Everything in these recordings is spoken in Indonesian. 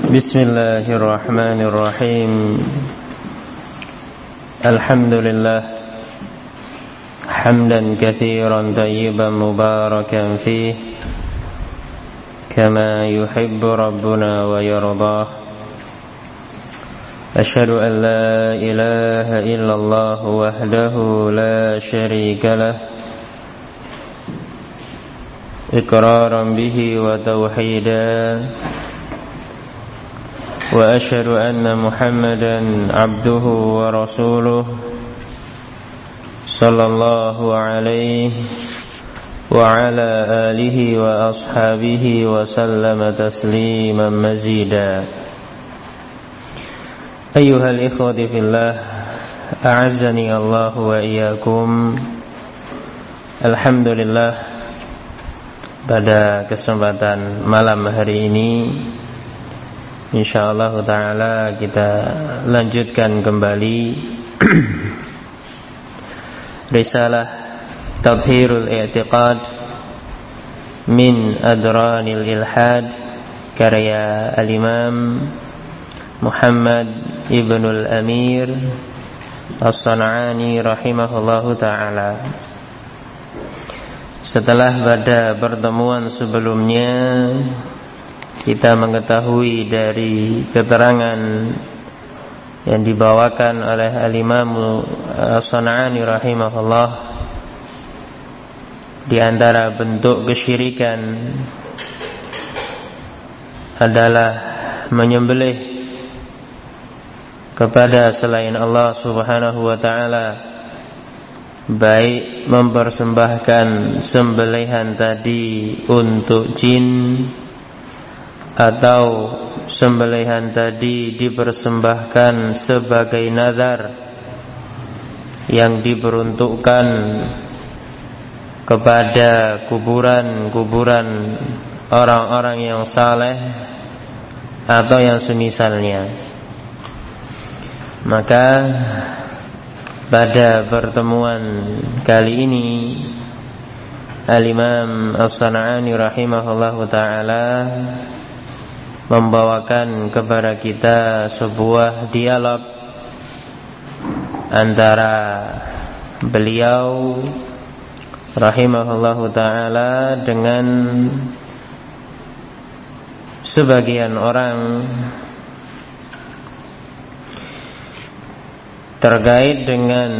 Bismillahirrahmanirrahim. Alhamdulillah hamdan katsiran tayyiban mubarakan fih kama yuhibbu rabbuna wa yardah. Asyhadu an la ilaha illallah wahdahu la syarika lah iqraran bihi wa tauhidan. Wa asyhadu anna Muhammadan abduhu wa rasuluh sallallahu alaihi wa ala alihi wa ashabihi wa sallama tasliman mazida. Ayyuhal ikhwati fillah, a'azzani Allah wa iyyakum. Alhamdulillah, pada kesempatan malam hari ini insyaallah ta'ala kita lanjutkan kembali risalah Tadhhirul I'tiqad min Adranil Ilhad karya Al-Imam Muhammad Ibnul Amir As-San'ani rahimahullahu ta'ala. Setelah pada pertemuan sebelumnya kita mengetahui dari keterangan yang dibawakan oleh Al-Imam As-San'ani rahimahullah, di antara bentuk kesyirikan adalah menyembelih kepada selain Allah Subhanahu wa ta'ala, baik mempersembahkan sembelihan tadi untuk jin atau sembelihan tadi dipersembahkan sebagai nazar yang diperuntukkan kepada kuburan-kuburan orang-orang yang saleh atau yang semisalnya. Maka pada pertemuan kali ini Al-Imam As-San'ani rahimahullahu ta'ala membawakan kepada kita sebuah dialog antara beliau rahimahullahu ta'ala dengan sebagian orang terkait dengan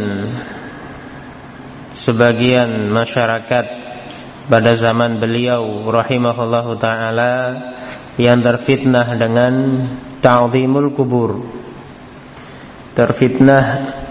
sebagian masyarakat pada zaman beliau rahimahullahu ta'ala yang terfitnah dengan ta'zimul kubur, terfitnah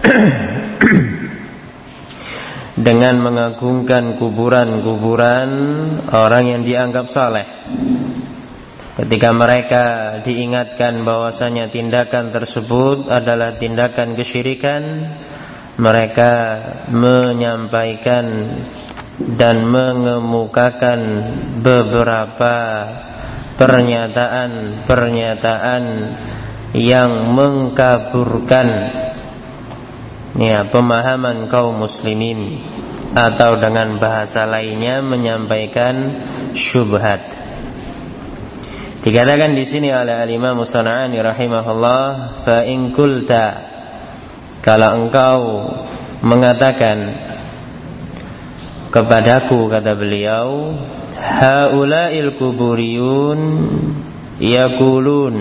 dengan mengagungkan kuburan-kuburan orang yang dianggap saleh. Ketika mereka diingatkan bahwasanya tindakan tersebut adalah tindakan kesyirikan, mereka menyampaikan dan mengemukakan beberapa pernyataan yang mengkaburkan pemahaman kaum muslimin, atau dengan bahasa lainnya menyampaikan syubhat. Dikatakan di sini oleh Al-Imam As-San'ani rahimahullah, fa in qulta, kalau engkau mengatakan kepadaku, kata beliau, haula'il kuburiyun yaqulun,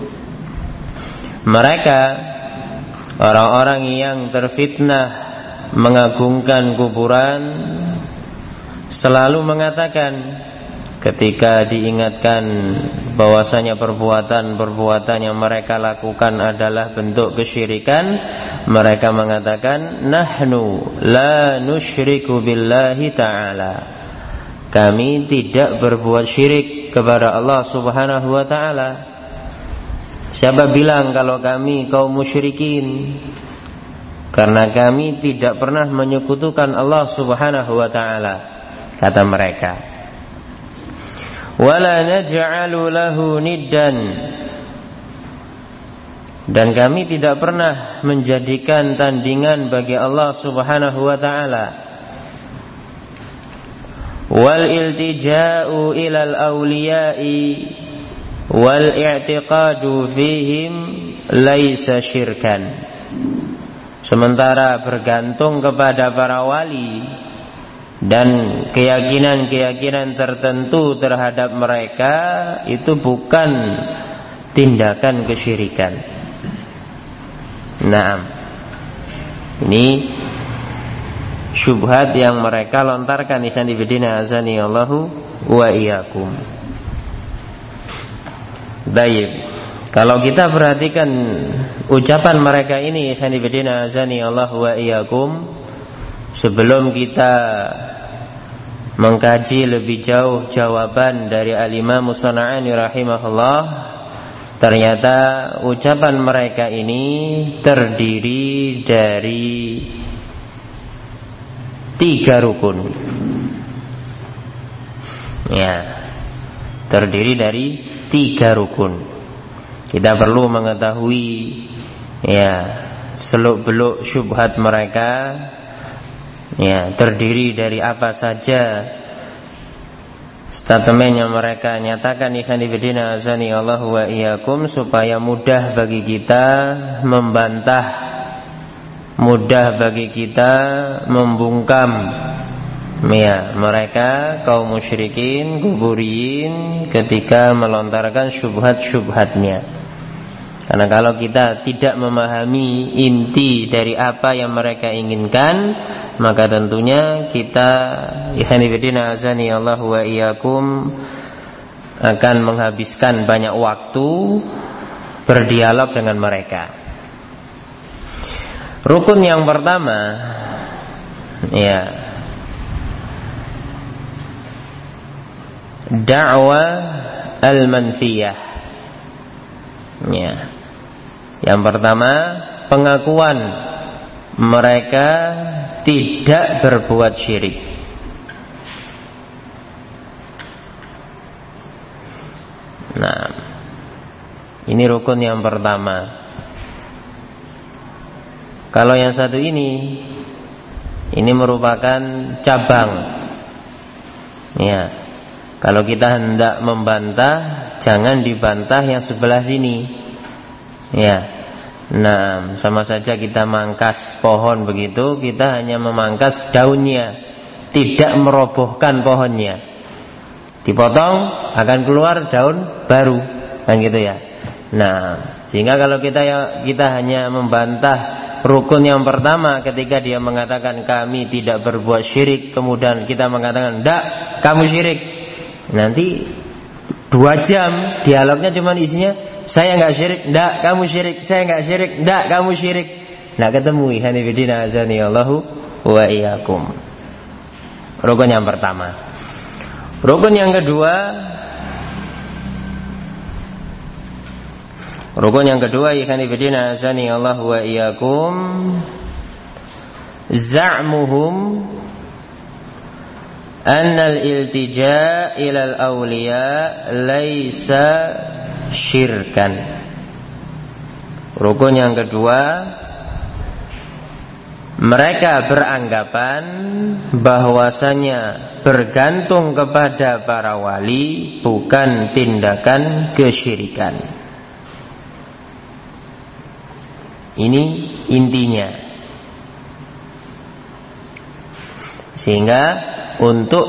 mereka orang-orang yang terfitnah mengagungkan kuburan selalu mengatakan ketika diingatkan bahwasanya perbuatan-perbuatan yang mereka lakukan adalah bentuk kesyirikan, mereka mengatakan nahnu la nusyriku billahi ta'ala, kami tidak berbuat syirik kepada Allah Subhanahu wa ta'ala. Siapa bilang kalau kami kaum musyrikin? Karena kami tidak pernah menyekutukan Allah Subhanahu wa ta'ala, kata mereka. Wala naj'alu lahu niddan, dan kami tidak pernah menjadikan tandingan bagi Allah Subhanahu wa ta'ala. Wal iltija'u ilal awliya'i wal i'tiqadu fihim laisa syirkan. Sementara bergantung kepada para wali dan keyakinan-keyakinan tertentu terhadap mereka itu bukan tindakan kesyirikan. Naam. Ini syubhat yang mereka lontarkan, ikhwan fillah azani Allahu wa iyyakum. Baik. Kalau kita perhatikan ucapan mereka ini, ikhwan fillah azani Allahu wa iyyakum, sebelum kita mengkaji lebih jauh jawaban dari Al-Imam As-San'ani rahimahullah, ternyata ucapan mereka ini terdiri dari 3 rukun. Ya, terdiri dari 3 rukun. Kita perlu mengetahui ya seluk-beluk syubhat mereka. Ya, terdiri dari apa saja statement yang mereka nyatakan, ikhwan fillah azani Allahu wa iyyakum, supaya mudah bagi kita membantah, mudah bagi kita membungkam ya mereka kaum musyrikin kuburiyin ketika melontarkan syubhat-syubhatnya. Karena kalau kita tidak memahami inti dari apa yang mereka inginkan, maka tentunya kita ikhwan fillah azani Allahu wa iyyakum akan menghabiskan banyak waktu berdialog dengan mereka. Rukun yang pertama ya da'wah al-manfiyah. Ya. Yang pertama, pengakuan mereka tidak berbuat syirik. Nah, ini rukun yang pertama. Kalau yang satu ini merupakan cabang. Ya. Kalau kita hendak membantah, jangan dibantah yang sebelah sini. Ya. Nah, sama saja kita mangkas pohon begitu, kita hanya memangkas daunnya, tidak merobohkan pohonnya. Dipotong akan keluar daun baru, kan gitu ya. Nah, sehingga kalau kita hanya membantah rukun yang pertama ketika dia mengatakan kami tidak berbuat syirik, kemudian kita mengatakan enggak, kamu syirik. Nanti 2 jam dialognya cuma isinya saya enggak syirik, enggak kamu syirik, saya enggak syirik, enggak kamu syirik. Enggak ketemu ikhwan fillah azani Allahu wa iyyakum. Rukun yang pertama. Rukun yang kedua, ikhwan fillah azani Allahu wa iyyakum, za'muhum annal iltija' ilal awliya laisa syirkan. Rukun yang kedua, mereka beranggapan bahwasanya bergantung kepada para wali bukan tindakan kesyirikan. Ini intinya. Sehingga untuk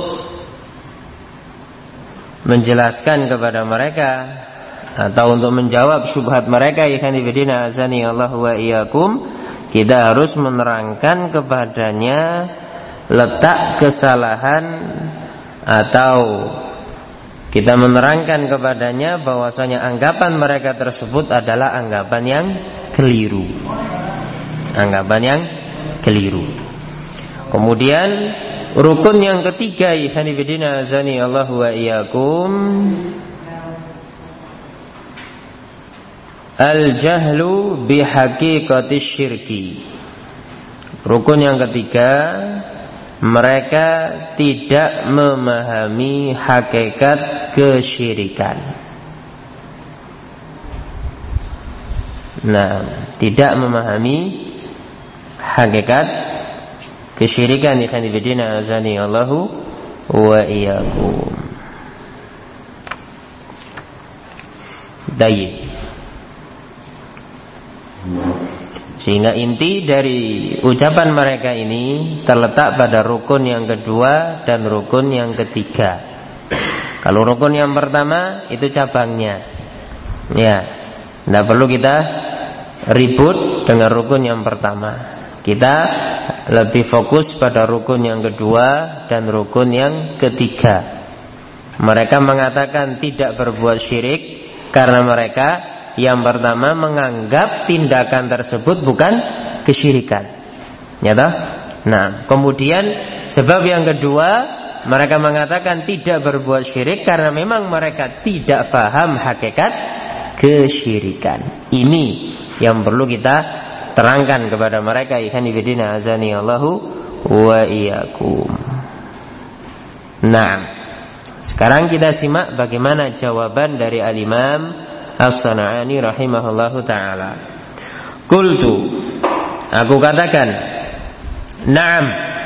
menjelaskan kepada mereka atau untuk menjawab syubhat mereka, ikhwan fillah azani Allahu wa iyyakum, kita harus menerangkan kepadanya letak kesalahan, atau kita menerangkan kepadanya bahwasanya anggapan mereka tersebut adalah anggapan yang keliru. Anggapan yang keliru. Kemudian rukun yang ketiga, ikhwan fillah azani Allahu wa iyyakum, al-jahlu bihaqiqati syirki. Rukun yang ketiga, mereka tidak memahami hakikat kesyirikan. Nah, tidak memahami hakikat kesyirikan, ikhwan fillah azani Allahu wa iyyakum. Baik. Sehingga inti dari ucapan mereka ini terletak pada rukun yang kedua dan rukun yang ketiga. Kalau rukun yang pertama itu cabangnya, ya, tidak perlu kita ribut dengan rukun yang pertama. Kita lebih fokus pada rukun yang kedua dan rukun yang ketiga. Mereka mengatakan tidak berbuat syirik karena mereka yang pertama menganggap tindakan tersebut bukan kesyirikan. Ya toh? Nah, kemudian sebab yang kedua, mereka mengatakan tidak berbuat syirik karena memang mereka tidak paham hakikat kesyirikan. Ini yang perlu kita terangkan kepada mereka. Ikhwan fillah azani Allahu wa iyyakum. Nah, sekarang kita simak bagaimana jawaban dari Al-Imam As-San'ani rahimahullahu ta'ala. Qultu, aku katakan, na'am,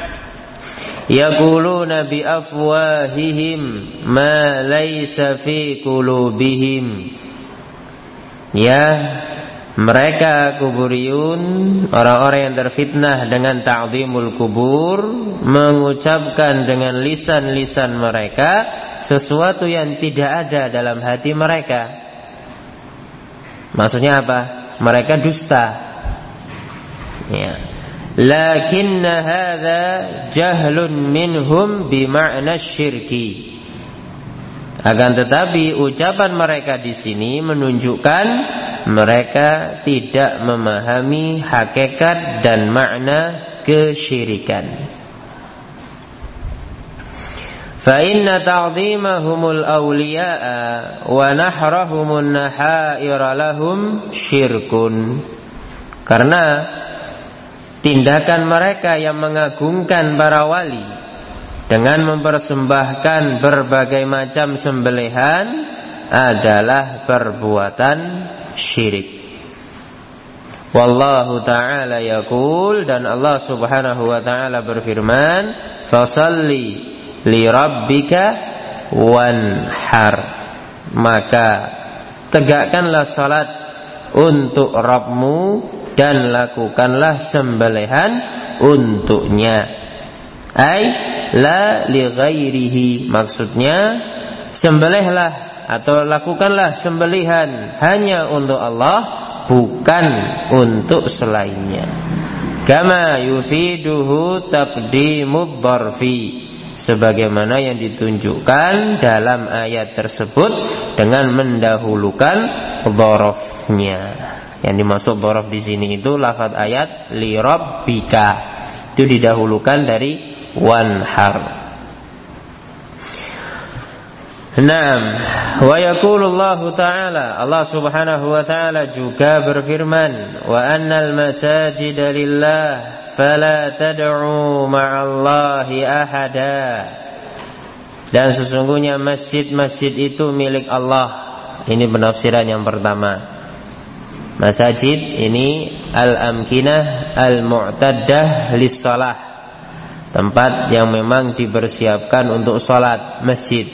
yaquluna bi afwahihim ma laysa fi qulubihim. Ya, mereka kuburiyun, orang-orang yang terfitnah dengan ta'zimul kubur, mengucapkan dengan lisan-lisan mereka sesuatu yang tidak ada dalam hati mereka. Maksudnya apa? Mereka dusta. Ya. Lakinna hadza jahlun minhum bima'na syirki. Akan tetapi ucapan mereka di sini menunjukkan mereka tidak memahami hakikat dan makna kesyirikan. Fa inna ta'zimahumul awliya'a wa nahrahumun nahaira lahum syirkun. Karena tindakan mereka yang mengagungkan para wali dengan mempersembahkan berbagai macam sembelihan adalah perbuatan syirik. Wallahu ta'ala yaqul, dan Allah subhanahu wa ta'ala berfirman, fasalli li rabbika wanhar, maka tegakkanlah salat untuk Rabbmu dan lakukanlah sembelihan untuknya. Ai la li ghairihi, maksudnya sembelihlah atau lakukanlah sembelihan hanya untuk Allah, bukan untuk selainnya. Kama yufiduhu taqdimud dharfi, sebagaimana yang ditunjukkan dalam ayat tersebut dengan mendahulukan dzarafnya. Yang dimaksud dzaraf di sini itu lafaz ayat li rabbika, itu didahulukan dari wanhar. Naam, wa yaqulullahu ta'ala, Allah subhanahu wa ta'ala juga berfirman, wa annal masajida lillah fala tad'u ma'allahi ahada, dan sesungguhnya masjid-masjid itu milik Allah. Ini penafsiran yang pertama. Masajid ini al-amkinah al-mu'taddah lis-shalah, tempat yang memang dipersiapkan untuk salat, masjid.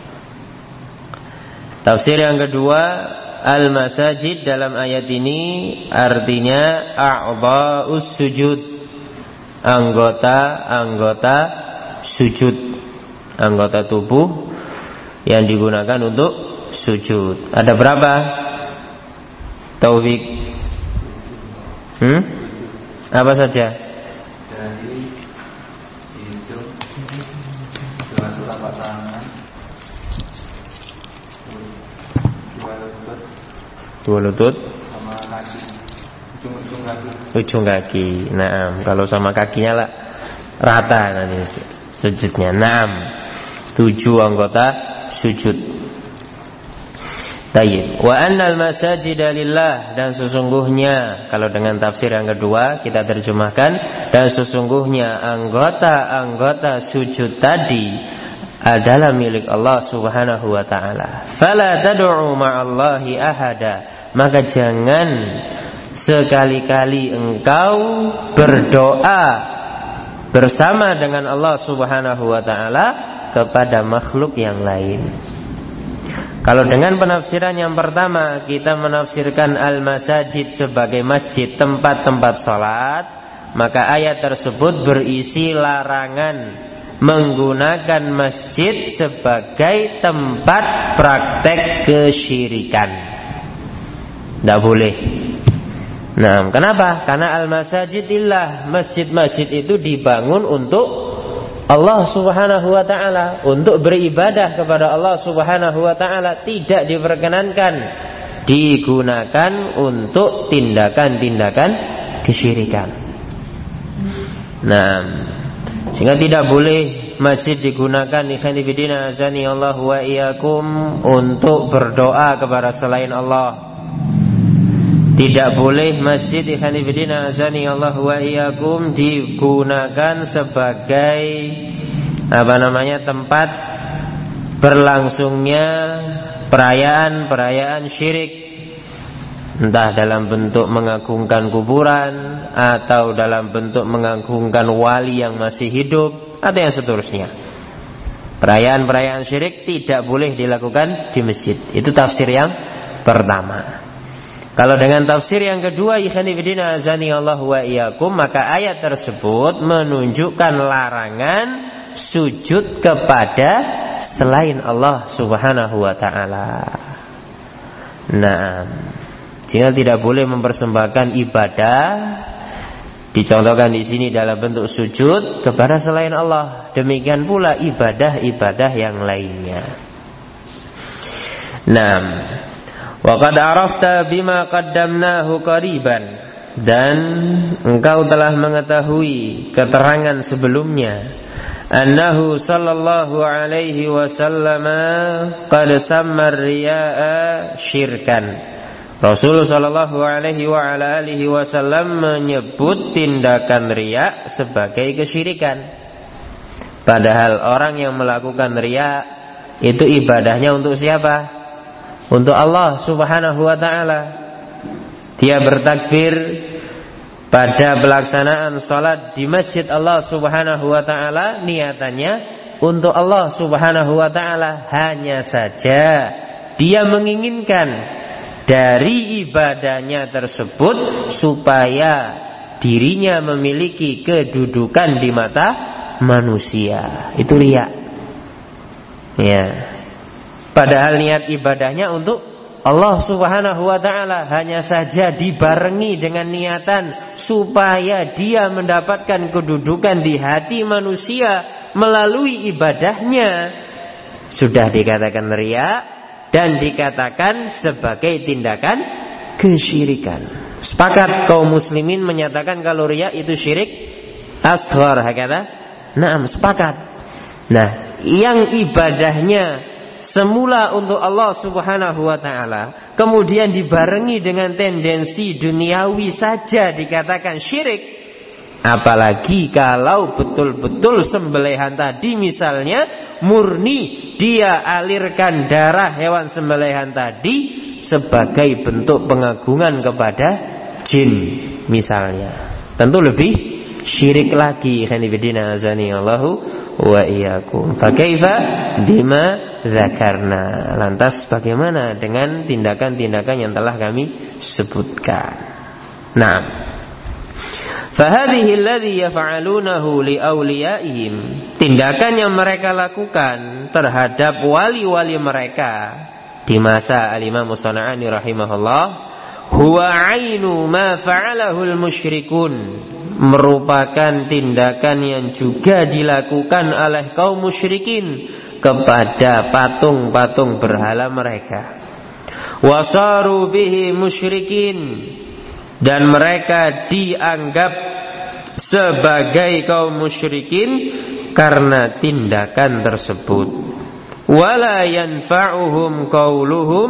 Tafsir yang kedua, al-masajid dalam ayat ini artinya a'dha'us sujud, anggota-anggota sujud, anggota tubuh yang digunakan untuk sujud. Ada berapa? Taufik? Apa saja? Dari itu dua telapak tangan, dua lutut, sama kaki, ujung kaki. Ujung kaki. Naam, kalau sama kakinya lah rata nanti sujudnya. Naam, 7 anggota sujud. Tayyib. Wa annal masajida lillah, dan sesungguhnya, kalau dengan tafsir yang kedua kita terjemahkan, dan sesungguhnya anggota-anggota sujud tadi adalah milik Allah subhanahu wa ta'ala. Fala tad'u ma'allahi ahada, maka jangan sekali-kali engkau berdoa bersama dengan Allah subhanahu wa ta'ala kepada makhluk yang lain. Kalau dengan penafsiran yang pertama, kita menafsirkan al-masajid sebagai masjid, tempat-tempat salat, maka ayat tersebut berisi larangan menggunakan masjid sebagai tempat praktek kesyirikan. Tidak boleh. Nah, kenapa? Karena al-masajidillah, masjid-masjid itu dibangun untuk Allah subhanahu wa ta'ala, untuk beribadah kepada Allah subhanahu wa ta'ala, tidak diperkenankan digunakan untuk tindakan-tindakan kesyirikan. Nah, sehingga tidak boleh masjid digunakan ikhwan fillah azani Allah wa iyyakum untuk berdoa kepada selain Allah. Tidak boleh masjid ikhwan fillah azani Allah wa iyyakum digunakan sebagai tempat berlangsungnya perayaan-perayaan syirik, entah dalam bentuk mengagungkan kuburan atau dalam bentuk mengagungkan wali yang masih hidup atau yang seterusnya. Perayaan-perayaan syirik tidak boleh dilakukan di masjid. Itu tafsir yang pertama. Kalau dengan tafsir yang kedua, ikhwan fillah azani Allah wa iyyakum, maka ayat tersebut menunjukkan larangan sujud kepada selain Allah subhanahu wa ta'ala. Nah, sehingga tidak boleh mempersembahkan ibadah, dicontohkan di sini dalam bentuk sujud kepada selain Allah. Demikian pula ibadah-ibadah yang lainnya. Nah, wa qad arafta bima qaddamnahu qariban, dan engkau telah mengetahui keterangan sebelumnya, annahu sallallahu alaihi wasallam qad samma riya'a syirkan. Rasul sallallahu alaihi wa ala alihi wasallam menyebut tindakan riya sebagai kesyirikan. Padahal orang yang melakukan riya itu ibadahnya untuk siapa? Untuk Allah subhanahu wa ta'ala. Dia bertakbir pada pelaksanaan salat di masjid Allah subhanahu wa ta'ala, niatannya untuk Allah subhanahu wa ta'ala. Hanya saja dia menginginkan dari ibadahnya tersebut supaya dirinya memiliki kedudukan di mata manusia. Itu riya. Ya. Padahal niat ibadahnya untuk Allah subhanahu wa ta'ala, hanya saja dibarengi dengan niatan supaya dia mendapatkan kedudukan di hati manusia melalui ibadahnya. Sudah dikatakan riya dan dikatakan sebagai tindakan kesyirikan. Sepakat kaum muslimin menyatakan kalau riya itu syirik asghar, hakata? Naam, sepakat. Nah, yang ibadahnya semula untuk Allah subhanahu wa ta'ala, kemudian dibarengi dengan tendensi duniawi saja dikatakan syirik. Apalagi kalau betul-betul sembelihan tadi misalnya murni dia alirkan darah hewan sembelihan tadi sebagai bentuk pengagungan kepada jin misalnya, tentu lebih syirik lagi. Khanifidina azani Allahu wa iyyakum. Fa kaifa bima dzakarna. Lantas bagaimana dengan tindakan-tindakan yang telah kami sebutkan? Nah, fa hadhihi alladhi yaf'alunahu li awliyaihim, tindakan yang mereka lakukan terhadap wali-wali mereka di masa Al-Imam As-San'ani rahimahullah, huwa ainu ma fa'alahu al-musyrikun, merupakan tindakan yang juga dilakukan oleh kaum musyrikin kepada patung-patung berhala mereka. Wasaru bihi musyrikin, dan mereka dianggap sebagai kaum musyrikin karena tindakan tersebut. Wala yanfa'uhum qauluhum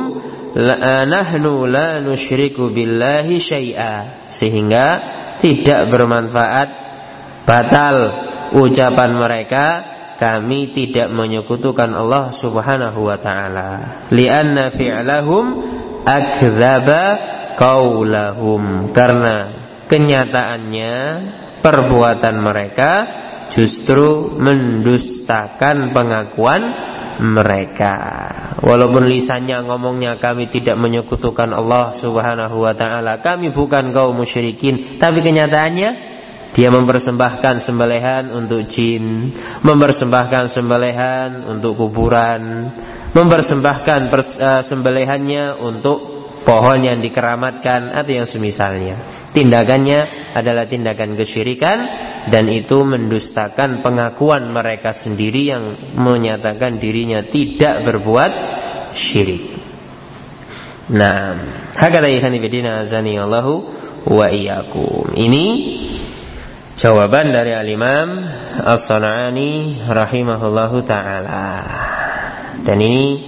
nahnu la nusyriku billahi syai'a, sehingga tidak bermanfaat, batal ucapan mereka, kami tidak menyekutukan Allah subhanahu wa ta'ala. Lianna fi'lahum akdzaba qaulahum, karena kenyataannya perbuatan mereka justru mendustakan pengakuan mereka. Walaupun lisannya ngomongnya kami tidak menyekutukan Allah Subhanahu wa taala, kami bukan kaum musyrikin, tapi kenyataannya dia mempersembahkan sembelihan untuk jin, mempersembahkan sembelihan untuk kuburan, mempersembahkan sembelihannya untuk pohon yang dikeramatkan atau yang semisalnya. Tindakannya adalah tindakan kesyirikan, dan itu mendustakan pengakuan mereka sendiri yang menyatakan dirinya tidak berbuat syirik. Nah, hakala ikhwani fillah azani Allahu wa iyyakum. Ini jawaban dari Al-Imam As-San'ani rahimahullahu ta'ala. Dan ini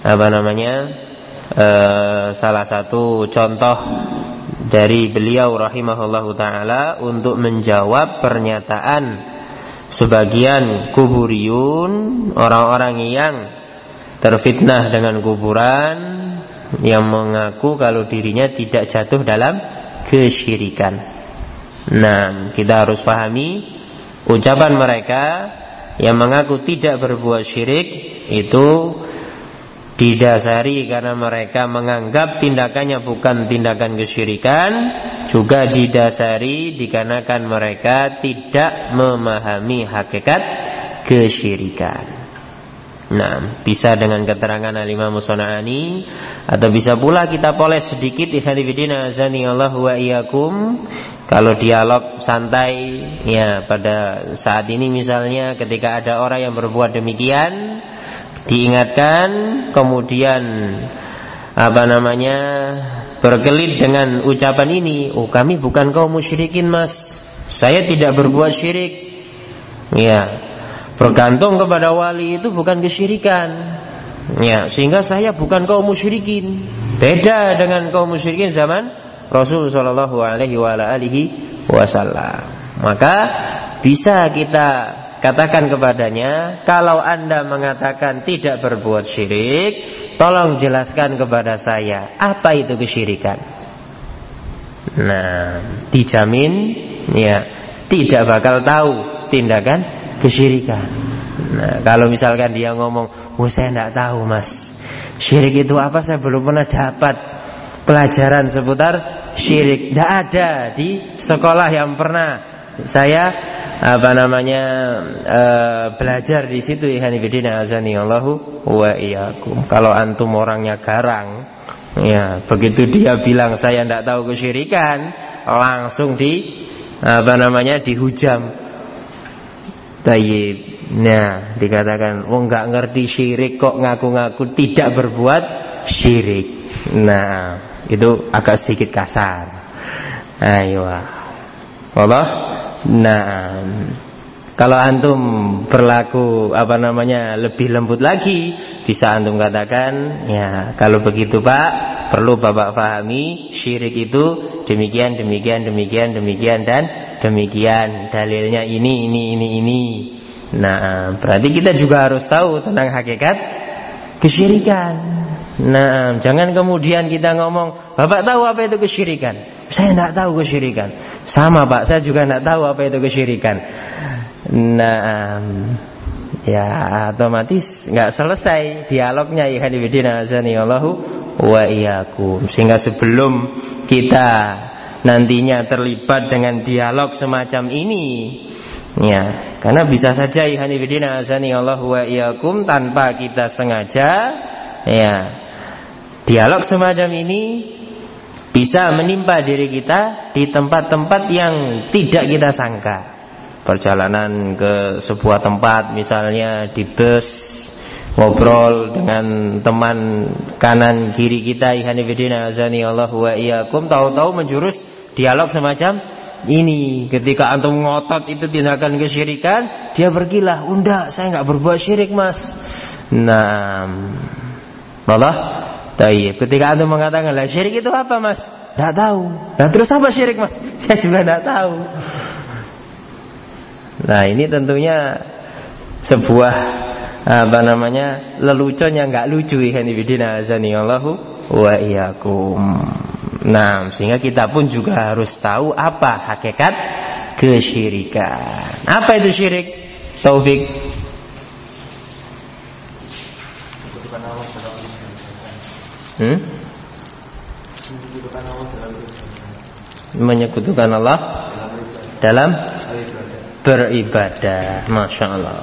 salah satu contoh dari beliau rahimahullahu ta'ala untuk menjawab pernyataan sebagian kuburiyun, orang-orang yang terfitnah dengan kuburan, yang mengaku kalau dirinya tidak jatuh dalam kesyirikan. Nah, kita harus pahami ucapan mereka yang mengaku tidak berbuat syirik itu didasari karena mereka menganggap tindakannya bukan tindakan kesyirikan, juga didasari dikarenakan mereka tidak memahami hakikat kesyirikan. Nah, bisa dengan keterangan Al-Imam As-San'ani, atau bisa pula kita poles sedikit ikhwanifidina azani Allah wa iyyakum. Kalau dialog santai ya pada saat ini misalnya, ketika ada orang yang berbuat demikian, diingatkan, kemudian berkelit dengan ucapan ini, oh kami bukan kaum musyrikin mas, saya tidak berbuat syirik. Ya, bergantung kepada wali itu bukan kesyirikan. Ya, sehingga saya bukan kaum musyrikin. Beda dengan kaum musyrikin zaman Rasul sallallahu alaihi wasallam. Maka bisa kita katakan kepadanya, kalau Anda mengatakan tidak berbuat syirik, tolong jelaskan kepada saya apa itu kesyirikan. Nah, dijamin ya tidak bakal tahu tindakan kesyirikan. Nah, kalau misalkan dia ngomong, "Oh, saya tidak tahu, Mas. Syirik itu apa? Saya belum pernah dapat pelajaran seputar syirik. Tidak ada di sekolah yang pernah saya belajar di situ." Ikhwanifidina azani Allahu wa iyyakum. Kalau antum orangnya garang, ya begitu dia bilang saya tidak tahu kesyirikan, langsung dihujam. Tayyib. Nah, dikatakan, "Oh, enggak ngerti syirik kok ngaku-ngaku tidak berbuat syirik." Nah, itu agak sedikit kasar. Ayo. Allah. Nah, kalau antum berlaku lebih lembut lagi, bisa antum katakan, ya kalau begitu Pak, perlu Bapak pahami syirik itu demikian dan demikian. Dalilnya ini. Nah, berarti kita juga harus tahu tentang hakikat kesyirikan. Nah, jangan kemudian kita ngomong, Bapak tahu apa itu kesyirikan? Saya tidak tahu kesyirikan. Sama Pak, saya juga tidak tahu apa itu kesyirikan. Nah, ya otomatis nggak selesai dialognya. Ikhwanifidina azani Allahu wa iyyakum. Sehingga sebelum kita nantinya terlibat dengan dialog semacam ini, ya, karena bisa saja ikhwanifidina azani Allahu wa iyyakum tanpa kita sengaja, ya, dialog semacam ini bisa menimpa diri kita di tempat-tempat yang tidak kita sangka. Perjalanan ke sebuah tempat, misalnya di bus, ngobrol dengan teman kanan kiri kita, ikhwanifidina azani Allahu wa iyyakum, tahu-tahu menjurus dialog semacam ini. Ketika antum ngotot itu tindakan kesyirikan, dia berkilah, "Enggak, saya enggak berbuat syirik, Mas." Nah, Allah. Tayyib. Ketika antum mengatakan, "Lah syirik itu apa, Mas?" "Enggak tahu." "Lah terus apa syirik, Mas?" "Saya juga enggak tahu." Nah, ini tentunya sebuah lelucon yang enggak lucu, ikhwanifidina azani Allahu wa iyyakum. Nah, sehingga kita pun juga harus tahu apa hakikat kesyirikan. Apa itu syirik? Taufik. Menyekutukan Allah dalam beribadah. Masya Allah.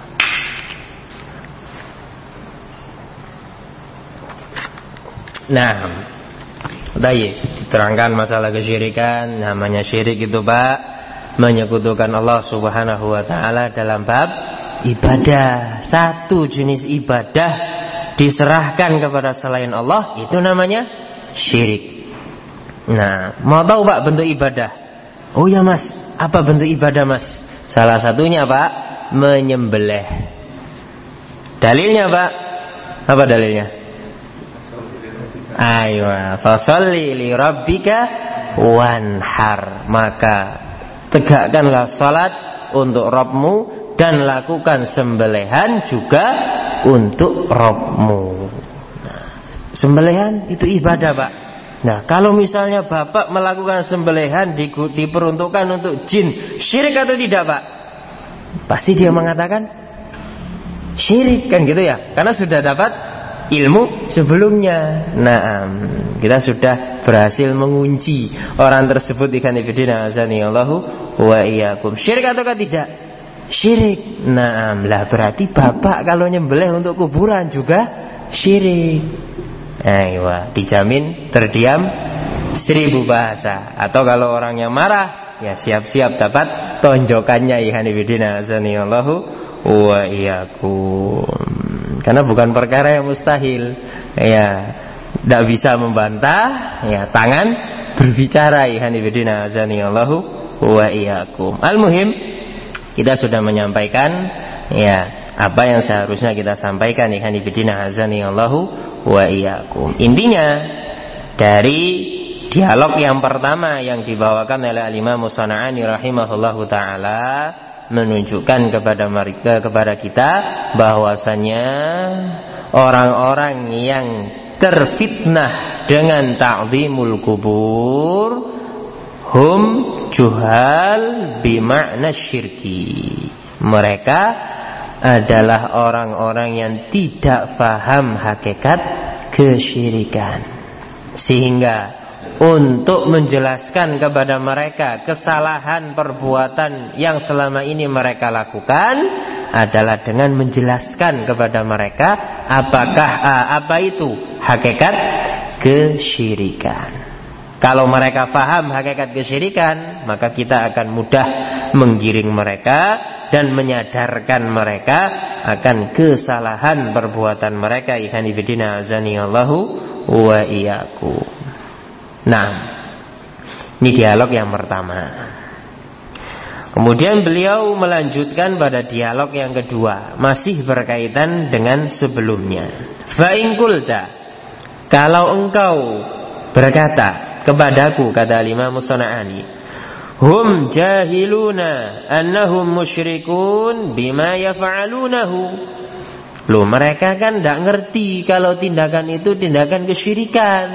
Nah, baik, diterangkan masalah kesyirikan. Namanya syirik itu Pak, menyekutukan Allah Subhanahu wa ta'ala dalam bab ibadah. Satu jenis ibadah diserahkan kepada selain Allah, itu namanya syirik. Nah, mau tahu Pak bentuk ibadah? Oh ya Mas, apa bentuk ibadah Mas? Salah satunya Pak, menyembelih. Dalilnya Pak, apa dalilnya? Ayo, fasalli li rabbika wanhar. Maka tegakkanlah salat untuk Rabbmu dan lakukan sembelihan juga untuk Rabbmu. Nah, sembelihan itu ibadah Pak. Nah, kalau misalnya Bapak melakukan sembelihan diperuntukkan untuk jin, syirik atau tidak Pak? Pasti dia mengatakan syirik kan gitu ya, karena sudah dapat ilmu sebelumnya. Nah, kita sudah berhasil mengunci orang tersebut ikan ibadina azanillahu wa iyyakum. Syirik ataukah tidak? Syirik. Nah, lah berarti Bapak kalau nyembelih untuk kuburan juga syirik. Ayo, dijamin terdiam 1000 bahasa. Atau kalau orang yang marah, ya siap-siap dapat tonjokannya ikan ibadina azanillahu wa iyyakum. Karena bukan perkara yang mustahil. Ya, tidak bisa membantah. Ya, tangan berbicara. Ihanibidina azanillahu wa iyyakum. Al-muhim, kita sudah menyampaikan ya apa yang seharusnya kita sampaikan. Ihanibidina azanillahu wa iyyakum. Intinya dari dialog yang pertama yang dibawakan oleh Al-Imam As-San'ani rahimahullahu ta'ala, menunjukkan kepada kita bahwasanya orang-orang yang terfitnah dengan ta'zimul kubur hum juhal bima'na syirki. Mereka adalah orang-orang yang tidak paham hakikat kesyirikan, sehingga untuk menjelaskan kepada mereka kesalahan perbuatan yang selama ini mereka lakukan adalah dengan menjelaskan kepada mereka apa itu hakikat kesyirikan. Kalau mereka paham hakikat kesyirikan, maka kita akan mudah menggiring mereka dan menyadarkan mereka akan kesalahan perbuatan mereka. Ikhwanifidina azanillahu wa iyyakum. Nah, ini dialog yang pertama. Kemudian beliau melanjutkan pada dialog yang kedua, masih berkaitan dengan sebelumnya. Fa in qulta, kalau engkau berkata kepadaku, kata Imam As-San'ani, hum jahiluna annahum musyrikun bima yaf'alunahu. Loh, mereka kan tidak ngerti kalau tindakan itu tindakan kesyirikan.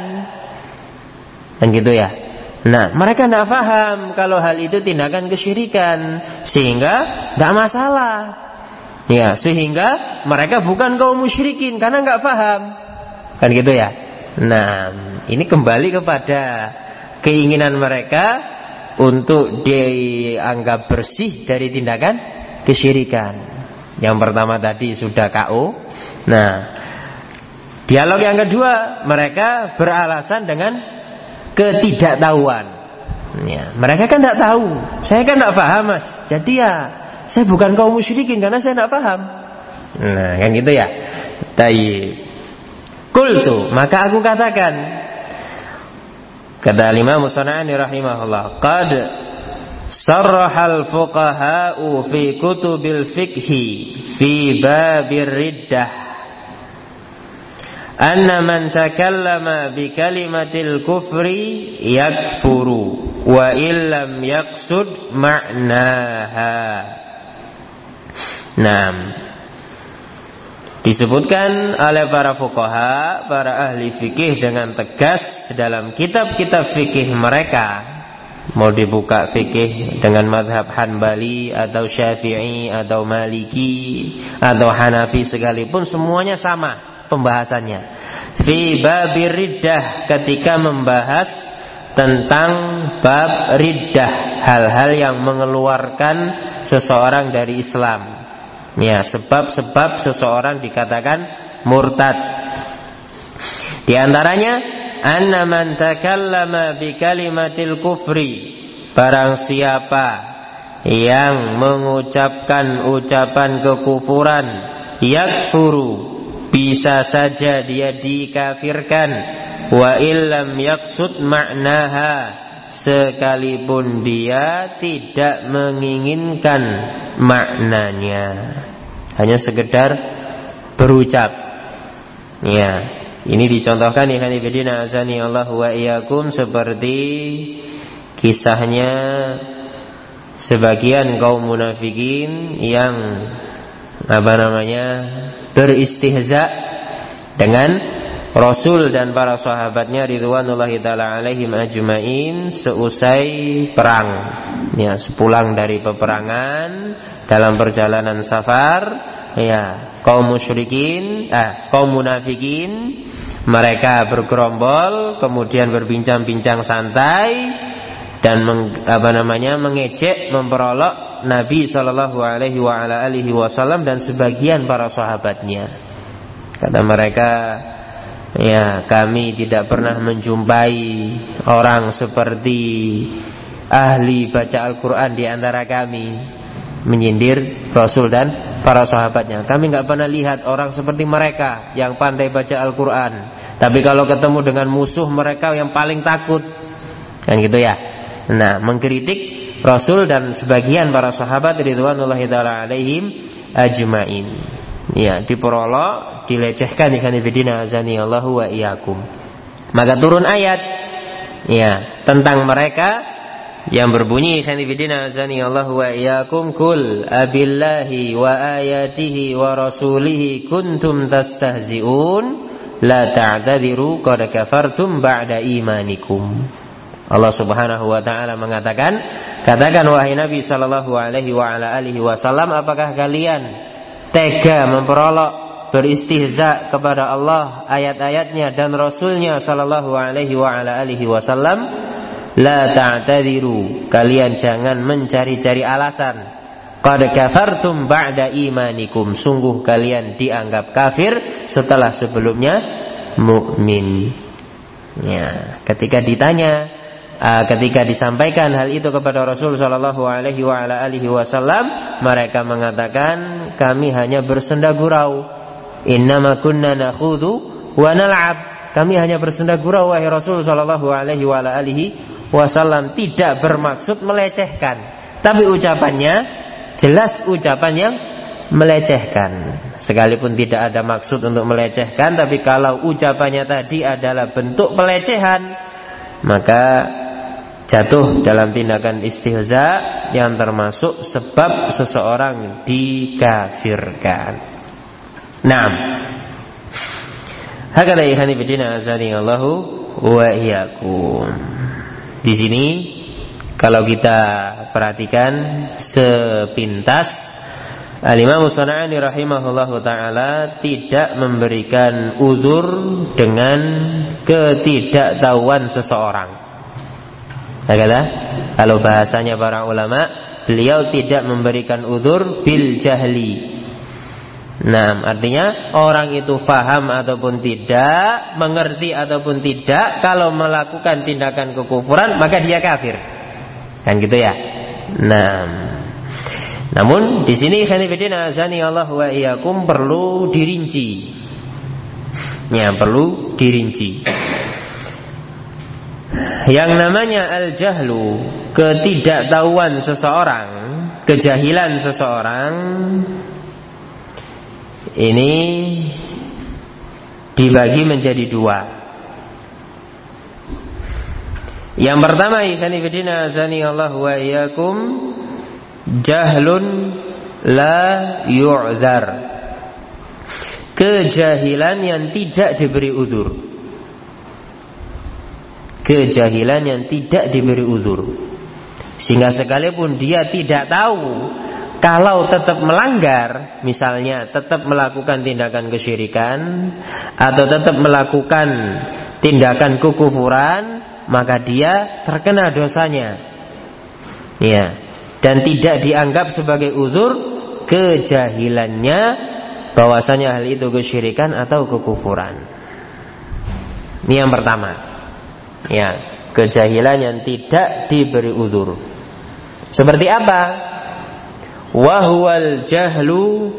Dan gitu ya. Nah, mereka tidak paham kalau hal itu tindakan kesyirikan, sehingga tidak masalah. Ya, sehingga mereka bukan kaum musyrikin karena nggak paham. Kan gitu ya. Nah, ini kembali kepada keinginan mereka untuk dianggap bersih dari tindakan kesyirikan. Yang pertama tadi sudah KO. Nah, dialog yang kedua, mereka beralasan dengan ketidaktahuan. Ya, mereka kan tidak tahu. Saya kan tidak paham Mas. Jadi ya, saya bukan kaum musyrikin karena saya tidak paham. Nah, kan gitu ya. Tayyib. Qultu, maka aku katakan, kata Imam As-San'ani rahimahullah, qad sarrahal fuqaha'u fi kutubil fiqhi fi babir riddah anna man takallama bi kalimatil kufri yakfuru wa illam yaqsud ma'naha. Nah, disebutkan oleh para fuqaha, para ahli fikih dengan tegas dalam kitab-kitab fikih mereka. Mau dibuka fikih dengan madhab Hanbali atau Syafi'i atau Maliki atau Hanafi sekalipun, semuanya sama pembahasannya. fi babir riddah, ketika membahas tentang bab riddah, hal-hal yang mengeluarkan seseorang dari Islam. Ya, sebab-sebab seseorang dikatakan murtad. Di antaranya anna man takallama bi kalimatil kufri, barang siapa yang mengucapkan ucapan kekufuran, yakfuru, bisa saja dia dikafirkan, wa illam yaqsud ma'naha, sekalipun dia tidak menginginkan maknanya, hanya sekedar berucap. Ya, ini dicontohkan ikhwan fillah azani Allah wa iyyakum seperti kisahnya sebagian kaum munafikin yang beristihza dengan Rasul dan para sahabatnya ridwanullahi ta'ala alaihim ajmain seusai perang. Ya, sepulang dari peperangan dalam perjalanan safar, ya, kaum munafikin mereka bergerombol, kemudian berbincang-bincang santai dan mengejek, memperolok Nabi sallallahu alaihi wasallam dan sebagian para sahabatnya. Kata mereka, ya, kami tidak pernah menjumpai orang seperti ahli baca Al-Quran di antara kami, menyindir Rasul dan para sahabatnya. Kami nggak pernah lihat orang seperti mereka yang pandai baca Al-Quran, tapi kalau ketemu dengan musuh mereka yang paling takut, kan gitu ya. Nah, mengkritik Rasul dan sebagian para sahabat ridwanullahi ta'ala alaihim ajmain. Ya, diperolok, dilecehkan ikhwan fillah azani Allahu wa iyyakum. Maka turun ayat, ya, tentang mereka yang berbunyi ikhwan fillah azani Allahu wa iyyakum, kul abillahi wa ayatihi wa rasulihi kuntum tastahzi'un la ta'tadiru qad kafartum ba'da imanikum. Allah Subhanahu wa ta'ala mengatakan, katakan wahai Nabi sallallahu alaihi wasallam, apakah kalian tega memperolok, beristihza kepada Allah, ayat-ayatnya dan Rasulnya sallallahu alaihi wasallam? La ta'tadiru, kalian jangan mencari-cari alasan. Qad kafartum ba'da imanikum, sungguh kalian dianggap kafir setelah sebelumnya mukmin. Ya, ketika disampaikan hal itu kepada Rasul sallallahu alaihi wasallam, mereka mengatakan, kami hanya bersenda gurau. Innama kunna nakhudhu wa nal'ab. Kami hanya bersenda gurau wahai Rasul sallallahu alaihi wasallam, tidak bermaksud melecehkan. Tapi ucapannya jelas ucapan yang melecehkan. Sekalipun tidak ada maksud untuk melecehkan, tapi kalau ucapannya tadi adalah bentuk pelecehan, maka jatuh dalam tindakan istihza yang termasuk sebab seseorang dikafirkan. Naam. Hakala ikhwani fillah azani Allahu wa iyyakum. Di sini kalau kita perhatikan sepintas, Al-Imam As-San'ani rahimahullahu taala tidak memberikan uzur dengan ketidaktahuan seseorang. Kata, kalau bahasanya para ulama, beliau tidak memberikan uzur bil jahli. Nah, artinya orang itu faham ataupun tidak, mengerti ataupun tidak, kalau melakukan tindakan kekufuran maka dia kafir. Kan gitu ya. Nah, namun di sini khanifidina azani Allah wa iyyakum perlu dirinci. Ya, perlu dirinci. Yang namanya al-jahlu, ketidaktahuan seseorang, kejahilan seseorang, ini dibagi menjadi dua. Yang pertama, ikhwanifidina azani Allah wa iyyakum, jahlun la yu'dzar, kejahilan yang tidak diberi udzur. Kejahilan yang tidak diberi udzur, sehingga sekalipun dia tidak tahu kalau tetap melanggar, misalnya tetap melakukan tindakan kesyirikan atau tetap melakukan tindakan kekufuran, maka dia terkena dosanya. Ya, dan tidak dianggap sebagai uzur kejahilannya bahwasanya hal itu kesyirikan atau kekufuran. Ini yang pertama. Ya, kejahilan yang tidak diberi uzur. Seperti apa? Wahwal jahlu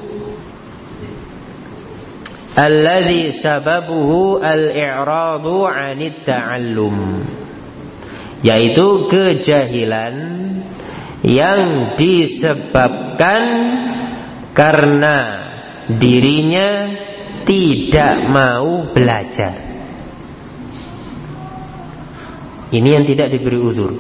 alladhi sababuhu al-i'radu 'anit ta'allum, yaitu kejahilan yang disebabkan karena dirinya tidak mau belajar. Ini yang tidak diberi uzur.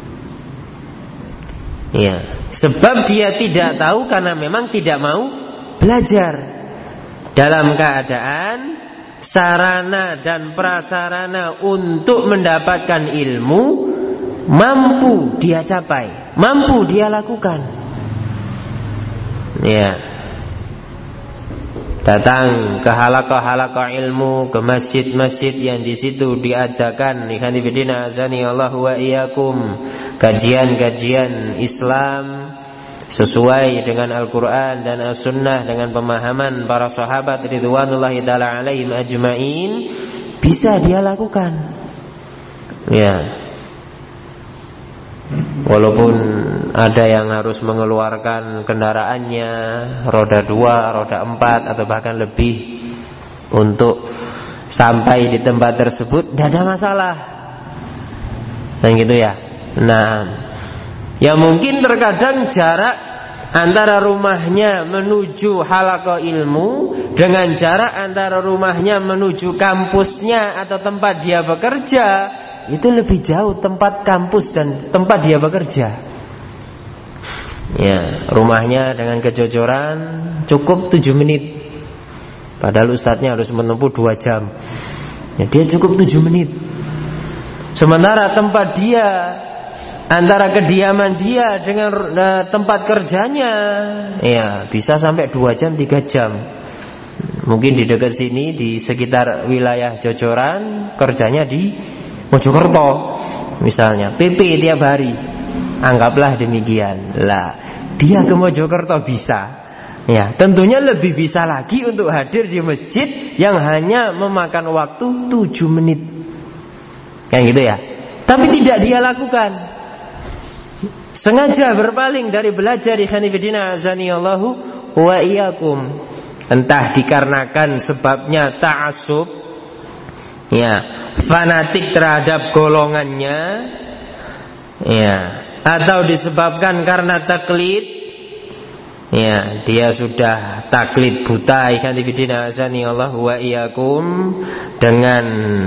Ya, sebab dia tidak tahu karena memang tidak mau belajar. Dalam keadaan sarana dan prasarana untuk mendapatkan ilmu mampu dia capai, mampu dia lakukan. Ya, datang ke halaqah-halaqah ilmu, ke masjid-masjid yang di situ diadakan ikhwanifidina azani Allah wa iyyakum, kajian-kajian Islam sesuai dengan Al-Quran dan As-Sunnah, dengan pemahaman para sahabat ridwanullahi ta'ala alaihim ajma'in, bisa dia lakukan. Ya, walaupun ada yang harus mengeluarkan kendaraannya, roda 2, roda 4 atau bahkan lebih untuk sampai di tempat tersebut, tidak ada masalah. Dan gitu ya. Nah, ya mungkin terkadang jarak antara rumahnya menuju halaqah ilmu dengan jarak antara rumahnya menuju kampusnya atau tempat dia bekerja itu lebih jauh, tempat kampus dan tempat dia bekerja. Ya, rumahnya dengan kejojoran cukup 7 menit. Padahal ustadznya harus menempuh 2 jam. Ya, dia cukup 7 menit. Sementara tempat dia, antara kediaman dia dengan tempat kerjanya, ya bisa sampai 2 jam, 3 jam. Mungkin di dekat sini, di sekitar wilayah Jojoran, kerjanya di Mojokerto misalnya, PP tiap hari. Anggaplah demikian. Lah, dia ke Mojokerto bisa. Ya, tentunya lebih bisa lagi untuk hadir di masjid yang hanya memakan waktu 7 menit. Yang gitu ya. Tapi tidak dia lakukan. Sengaja berpaling dari belajar ikhwanifidina azanillahu wa iyyakum. Entah dikarenakan sebabnya ta'assub, ya, fanatik terhadap golongannya, ya, atau disebabkan karena taklid, ya, dia sudah taklid buta ikhwanifidina azanillahu wa iyyakum dengan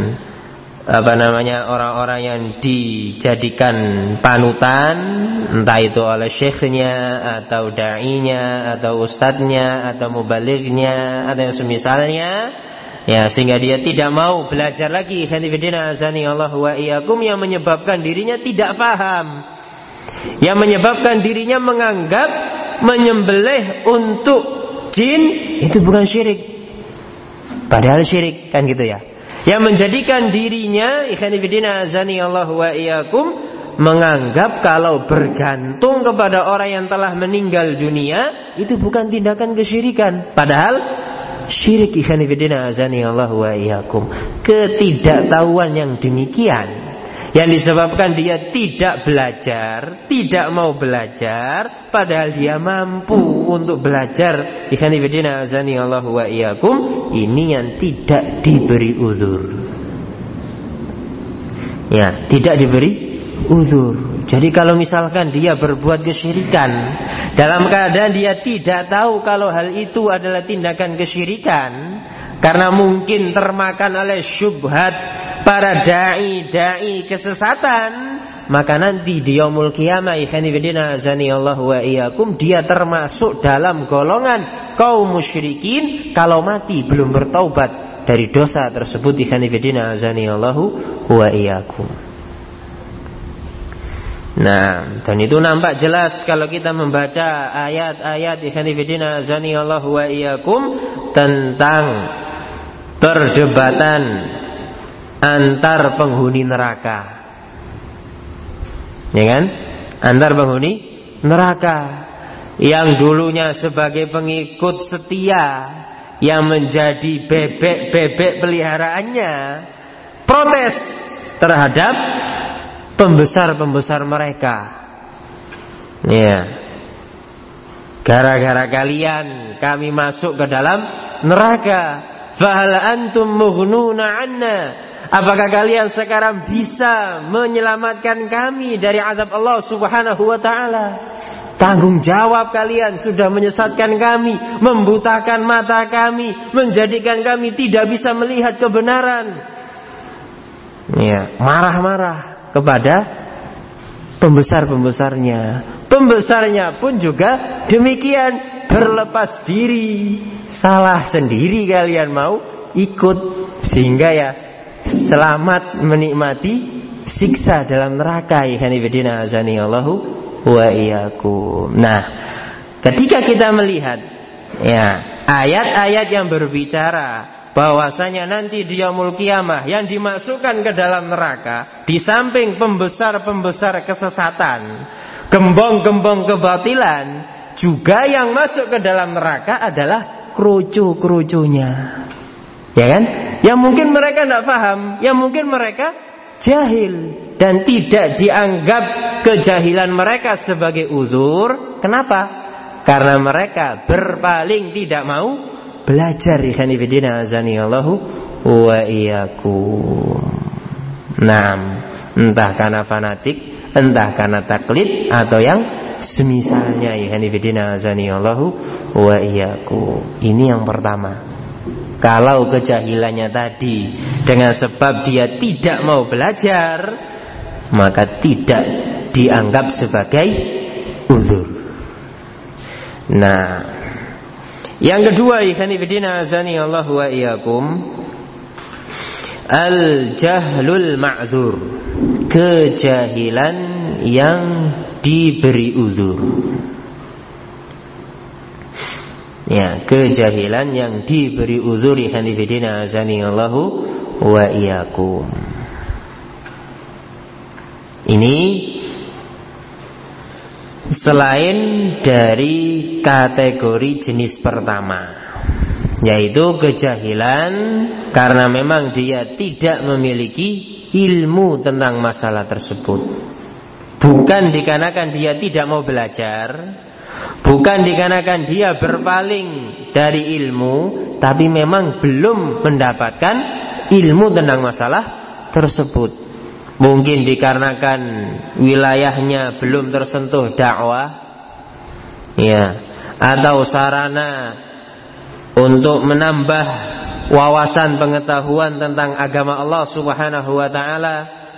orang-orang yang dijadikan panutan, entah itu oleh syekhnya atau da'inya atau ustadznya atau mubalighnya atau yang semisalnya, ya, sehingga dia tidak mau belajar lagi ikhwanifidina azani Allah wa iyyakum, yang menyebabkan dirinya tidak paham, yang menyebabkan dirinya menganggap menyembelih untuk jin itu bukan syirik, padahal syirik, kan gitu ya. Yang menjadikan dirinya ikhwanifidina azani Allah wa iyyakum menganggap kalau bergantung kepada orang yang telah meninggal dunia itu bukan tindakan kesyirikan, padahal syirik ikhwanifidina azani Allah wa iyyakum. Ketidaktahuan yang demikian yang disebabkan dia tidak belajar, tidak mau belajar, padahal dia mampu untuk belajar ikhwanifidina azani Allah wa iyyakum. Ini yang tidak diberi uzur. Ya, tidak diberi uzur. Jadi kalau misalkan dia berbuat kesyirikan dalam keadaan dia tidak tahu kalau hal itu adalah tindakan kesyirikan, karena mungkin termakan oleh syubhat para da'i kesesatan, maka nanti di yaumul qiyamah ikhwanifidina azani Allah wa iyyakum dia termasuk dalam golongan kaum musyrikin kalau mati belum bertaubat dari dosa tersebut ikhwanifidina azani Allah wa iyyakum. Nah, dan itu nampak jelas kalau kita membaca ayat-ayat ikhwanifidina azani Allah wa iyyakum tentang perdebatan antar penghuni neraka. Ya kan? Antar penghuni neraka yang dulunya sebagai pengikut setia, yang menjadi bebek-bebek peliharaannya, protes terhadap pembesar-pembesar mereka. Ya. Gara-gara kalian kami masuk ke dalam neraka. Fahal antum mughnuna 'anna? Apakah kalian sekarang bisa menyelamatkan kami dari azab Allah Subhanahu wa taala? Tanggung jawab kalian sudah menyesatkan kami, membutakan mata kami, menjadikan kami tidak bisa melihat kebenaran. Ya, marah-marah kepada pembesar-pembesarnya. Pembesarnya pun juga demikian, berlepas diri. Salah sendiri kalian mau ikut, sehingga ya selamat menikmati siksa dalam neraka. Ikhwanifidina azani Allahu wa iyyakum. Nah, ketika kita melihat ya ayat-ayat yang berbicara bahwasanya nanti di yaumul qiyamah yang dimasukkan ke dalam neraka, di samping pembesar-pembesar kesesatan, gembong-gembong kebatilan, juga yang masuk ke dalam neraka adalah kerucu-kerucunya. Ya kan? Yang mungkin mereka tidak paham, yang mungkin mereka jahil, dan tidak dianggap kejahilan mereka sebagai uzur. Kenapa? Karena mereka berpaling, tidak mau belajar. Ikhwanifidina azani Allahu wa iyyakum. Nah, entah karena fanatik, entah karena taklid, atau yang semisalnya. Ikhwanifidina azani Allahu wa iyyakum. Ini yang pertama. Kalau kejahilannya tadi dengan sebab dia tidak mau belajar, maka tidak dianggap sebagai uzur. Nah, yang kedua, ikhwanifidina azani Allah wa iyyakum, al-jahlul ma'dzur, kejahilan yang diberi uzur. Ya, kejahilan yang diberi uzur. Ikhwanifidina azani Allah wa iyyakum. Ini selain dari kategori jenis pertama, yaitu kejahilan karena memang dia tidak memiliki ilmu tentang masalah tersebut. Bukan dikarenakan dia tidak mau belajar, bukan dikarenakan dia berpaling dari ilmu, tapi memang belum mendapatkan ilmu tentang masalah tersebut. Mungkin dikarenakan wilayahnya belum tersentuh dakwah, ya, atau sarana untuk menambah wawasan pengetahuan tentang agama Allah Subhanahu wa taala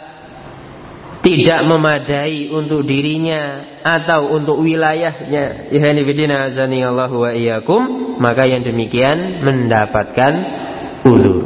tidak memadai untuk dirinya atau untuk wilayahnya. Ikhwanifidina azani Allahu wa iyyakum, maka yang demikian mendapatkan uzur.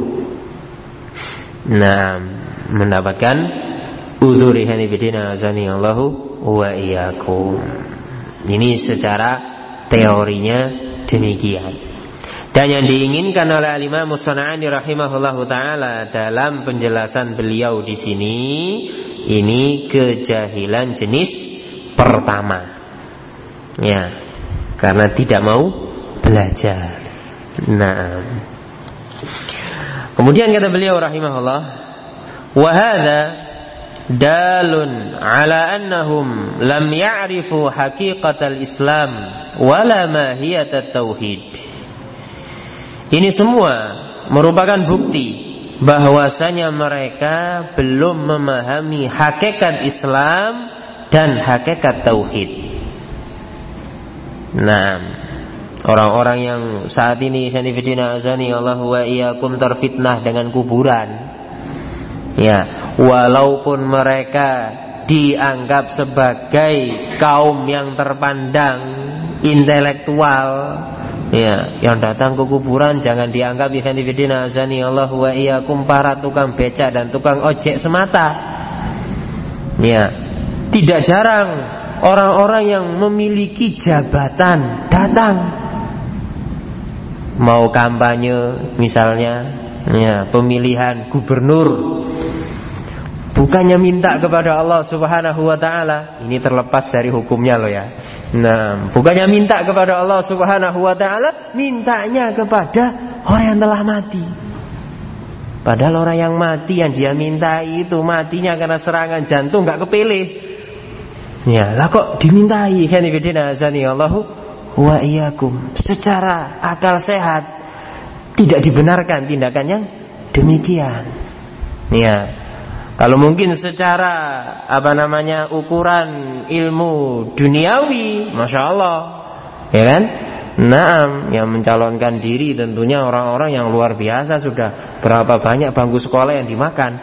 Nah, mendapatkan uzur. Ikhwanifidina azani Allahu wa iyyakum. Ini secara teorinya demikian. Dan yang diinginkan oleh Al-Imam As-San'ani rahimahullahu taala dalam penjelasan beliau di sini, ini kejahilan jenis pertama. Ya, karena tidak mau belajar. Nah, kemudian kata beliau rahimahullah, wa hadza dalun ala annahum lam ya'rifu haqiqatal Islam wala mahiyatat tauhid. Ini semua merupakan bukti bahwasanya mereka belum memahami hakikat Islam dan hakikat tauhid. Nah, orang-orang yang saat ini sanifidina azani Allahu wa iyyakum terfitnah dengan kuburan, ya, walaupun mereka dianggap sebagai kaum yang terpandang intelektual, ya, yang datang ke kuburan jangan dianggap ikhwanifidina azani Allah wa iyyakum para tukang becak dan tukang ojek semata. Ya, Tidak jarang orang-orang yang memiliki jabatan datang, mau kampanye misalnya, ya, pemilihan gubernur, bukannya minta kepada Allah Subhanahu wa taala, ini terlepas dari hukumnya loh ya. Nah, bukannya minta kepada Allah Subhanahu wa taala, mintanya kepada orang yang telah mati. Padahal orang yang mati yang dia mintai itu matinya karena serangan jantung, enggak kepilih. Ya, lah kok dimintai? Kan ibadina azani Allahu wa iyyakum. Secara akal sehat tidak dibenarkan tindakan yang demikian. Ya. Kalau mungkin secara ukuran ilmu duniawi, masya Allah, ya kan? Naam, yang mencalonkan diri tentunya orang-orang yang luar biasa, sudah berapa banyak bangku sekolah yang dimakan.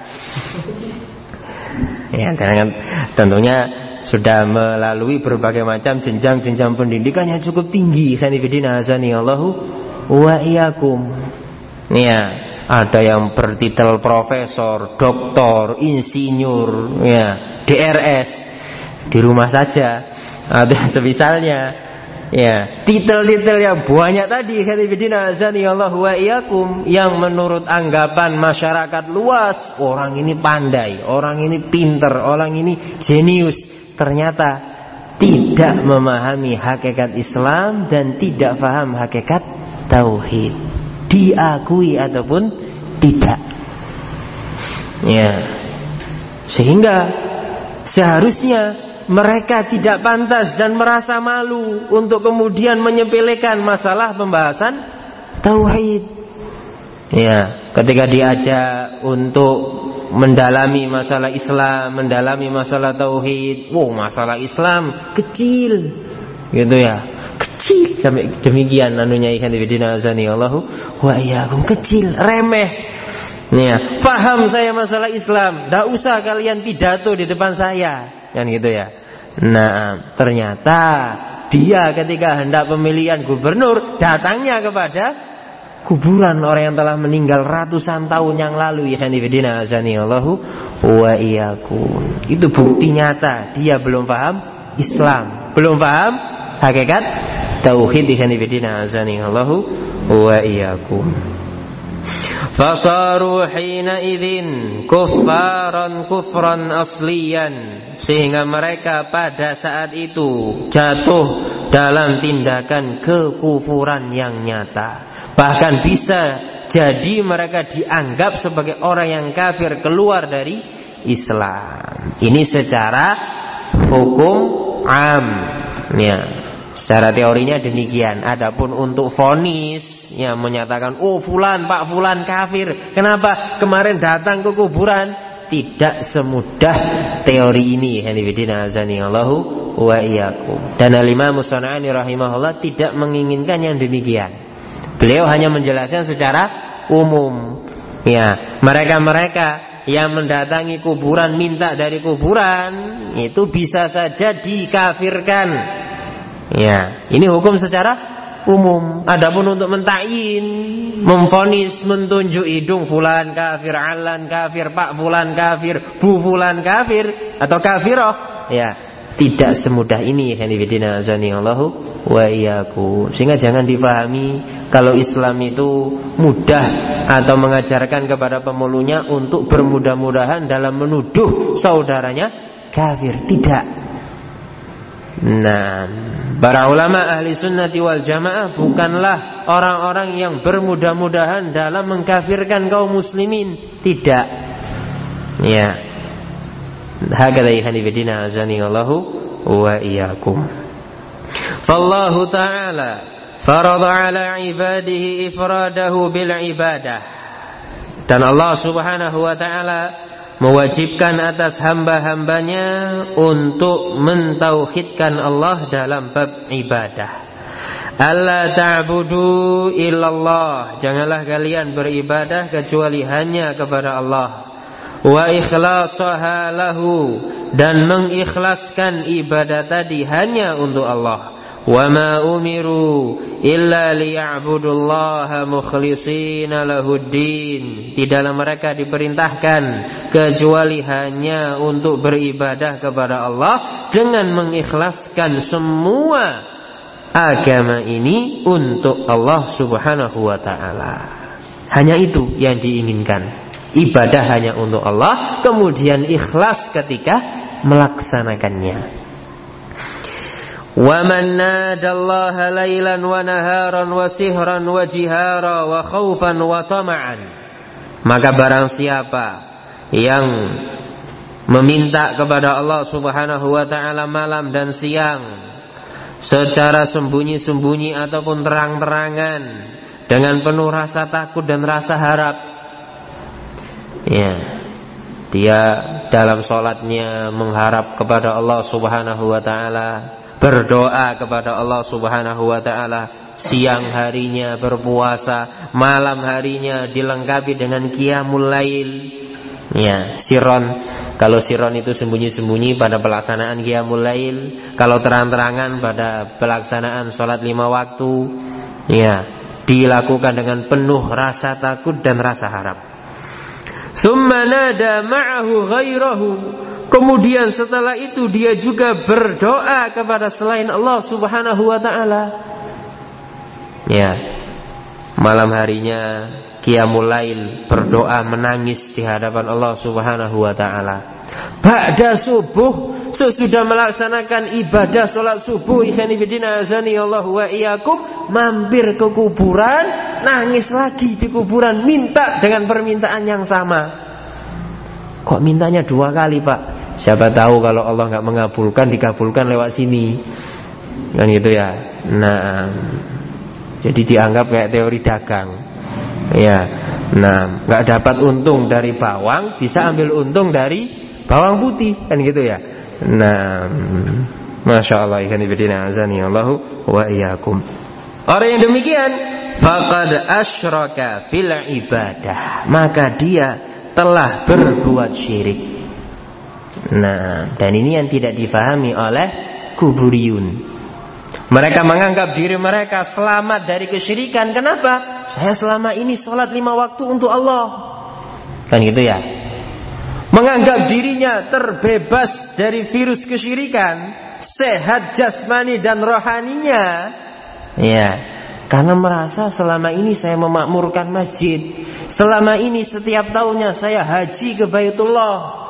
Ya, karena tentunya sudah melalui berbagai macam jenjang-jenjang pendidikan yang cukup tinggi. Sanibidina azani Allahu wa iyyakum. Ya, ada yang bertitel profesor, doktor, insinyur, ya, DRS di rumah saja, ada semisalnya. Ya, titel-titel yang banyak tadi, hadibidina azani Allahu wa iyyakum, yang menurut anggapan masyarakat luas, orang ini pandai, orang ini pinter, orang ini jenius, ternyata tidak memahami hakikat Islam dan tidak paham hakikat tauhid, diakui ataupun tidak. Ya, sehingga seharusnya mereka tidak pantas dan merasa malu untuk kemudian menyepelekan masalah pembahasan tauhid. Ya, ketika diajak untuk mendalami masalah Islam, mendalami masalah tauhid, masalah Islam kecil, gitu ya, kecil sampai demikian anunya ikan ibadina azani Allahu wa iyyakum, kecil, remeh. Ya, paham saya masalah Islam, tidak usah kalian pidato di depan saya. Kan gitu ya. Nah, ternyata dia ketika hendak pemilihan gubernur datangnya kepada kuburan orang yang telah meninggal ratusan tahun yang lalu. Ya kanifidina azani Allahu wa iyyakum. Itu bukti nyata dia belum paham Islam, belum paham hakikat tauhid. Ya kanifidina azani Allahu wa iyyakum. Fasaru hina idzin kuffaran kufran asliyan, sehingga mereka pada saat itu jatuh dalam tindakan kekufuran yang nyata. Bahkan bisa jadi mereka dianggap sebagai orang yang kafir, keluar dari Islam. Ini secara hukum am, ya, secara teorinya demikian. Adapun untuk vonis, yang menyatakan fulan, Pak Fulan kafir, kenapa kemarin datang ke kuburan, tidak semudah teori ini. Hanifidina azani Allahu wa iyyakum. Dan Al-Imam As-San'ani rahimahullah tidak menginginkan yang demikian. Beliau hanya menjelaskan secara umum. Ya, mereka-mereka yang mendatangi kuburan, minta dari kuburan, itu bisa saja dikafirkan. Ya, ini hukum secara umum. Adapun untuk mentakyin, memvonis, mentunjuk hidung fulan kafir, alan kafir, Pak Fulan kafir, Bu Fulan kafir atau kafiroh, ya, tidak semudah ini. Hanifidina azani Allahu wa iyyakum. Sehingga jangan difahami kalau Islam itu mudah atau mengajarkan kepada pemeluknya untuk bermudah-mudahan dalam menuduh saudaranya kafir. Tidak. Nah, para ulama ahli sunnati wal jamaah bukanlah orang-orang yang bermudah-mudahan dalam mengkafirkan kaum muslimin. Tidak. Ya, hakadha ikhwanifidina azani Allahu wa iyyakum. Fallahu ta'ala farada ala ibadihi ifradahu bil ibadah. Dan Allah subhanahu wa ta'ala mewajibkan atas hamba-hambanya untuk mentauhidkan Allah dalam bab ibadah. Alla ta'budu illallah, janganlah kalian beribadah kecuali hanya kepada Allah. Wa ikhlasaha lahu, dan mengikhlaskan ibadah tadi hanya untuk Allah. wa ma umiru illa liya'budullaha mukhlishina lahuddin. Tidaklah mereka diperintahkan kecuali hanya untuk beribadah kepada Allah dengan mengikhlaskan semua agama ini untuk Allah Subhanahu wa ta'ala. Hanya itu yang diinginkan. Ibadah hanya untuk Allah, kemudian ikhlas ketika melaksanakannya. Wa man nadallaha lailan wa naharan wa sihran wa jihara wa khaufan wa tama'an. Maka barang siapa yang meminta kepada Allah Subhanahu wa ta'ala malam dan siang, secara sembunyi-sembunyi ataupun terang-terangan, dengan penuh rasa takut dan rasa harap, ya, dia dalam sholatnya mengharap kepada Allah Subhanahu wa ta'ala, berdoa kepada Allah Subhanahu wa ta'ala, siang harinya berpuasa, malam harinya dilengkapi dengan qiyamul lail. Ya, siron. Kalau siron itu sembunyi-sembunyi pada pelaksanaan qiyamul lail, kalau terang-terangan pada pelaksanaan sholat 5 waktu. Ya, dilakukan dengan penuh rasa takut dan rasa harap. Tsumma nada ma'ahu ghairahu. Kemudian setelah itu dia juga berdoa kepada selain Allah Subhanahu wa ta'ala. Ya, malam harinya qiyamul lail, berdoa menangis di hadapan Allah Subhanahu wa ta'ala. Ba'da subuh, sesudah melaksanakan ibadah salat subuh, ikhwani fillah azani Allah wa iyyakum, mampir ke kuburan, nangis lagi di kuburan, minta dengan permintaan yang sama. Kok mintanya 2 kali, Pak? Siapa tahu kalau Allah enggak mengabulkan, dikabulkan lewat sini. Kan gitu ya. Nah, jadi dianggap kayak teori dagang. Ya. Nah, enggak dapat untung dari bawang, bisa ambil untung dari bawang putih, kan gitu ya. Nah, Masya Allah, ikhwan fillah azani Allahu wa iyyakum. Orang yang demikian faqad asyraka fil ibadah, maka dia telah berbuat syirik. Nah, dan ini yang tidak difahami oleh kuburiyun. Mereka menganggap diri mereka selamat dari kesyirikan. Kenapa? Saya selama ini sholat 5 waktu untuk Allah, kan gitu ya. Menganggap dirinya terbebas dari virus kesyirikan, sehat jasmani dan rohaninya. Ya, karena merasa selama ini saya memakmurkan masjid, selama ini setiap tahunnya saya haji ke Baitullah.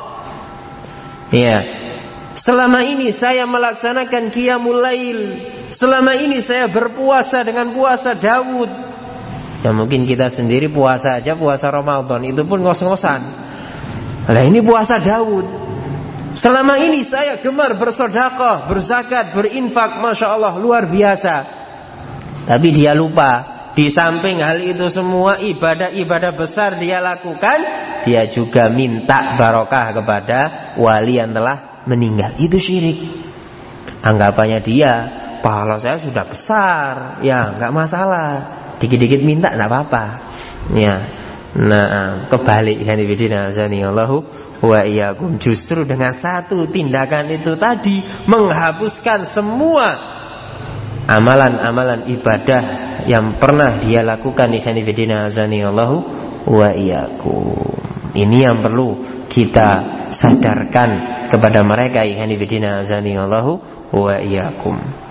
Ya, selama ini saya melaksanakan qiyamul lail, selama ini saya berpuasa dengan puasa Daud. Ya mungkin kita sendiri puasa aja, puasa Ramadan itu pun ngos-ngosan. Lah ini puasa Daud. Selama ini saya gemar bersedekah, berzakat, berinfak, Masya Allah, luar biasa. Tapi dia lupa, di samping hal itu semua ibadah-ibadah besar dia lakukan, dia juga minta barokah kepada wali yang telah meninggal. Itu syirik. Anggapannya dia, pahala saya sudah besar, ya nggak masalah, dikit-dikit minta nggak apa-apa. Ya, nah kebalik kan ibadina azani Allahu wa iyyakum. Justru dengan satu tindakan itu tadi menghapuskan semua amalan-amalan ibadah yang pernah dia lakukan. Ikhwan fillah azani Allahu wa iyyakum. Ini yang perlu kita sadarkan kepada mereka. Ikhwan fillah azani Allahu wa iyyakum.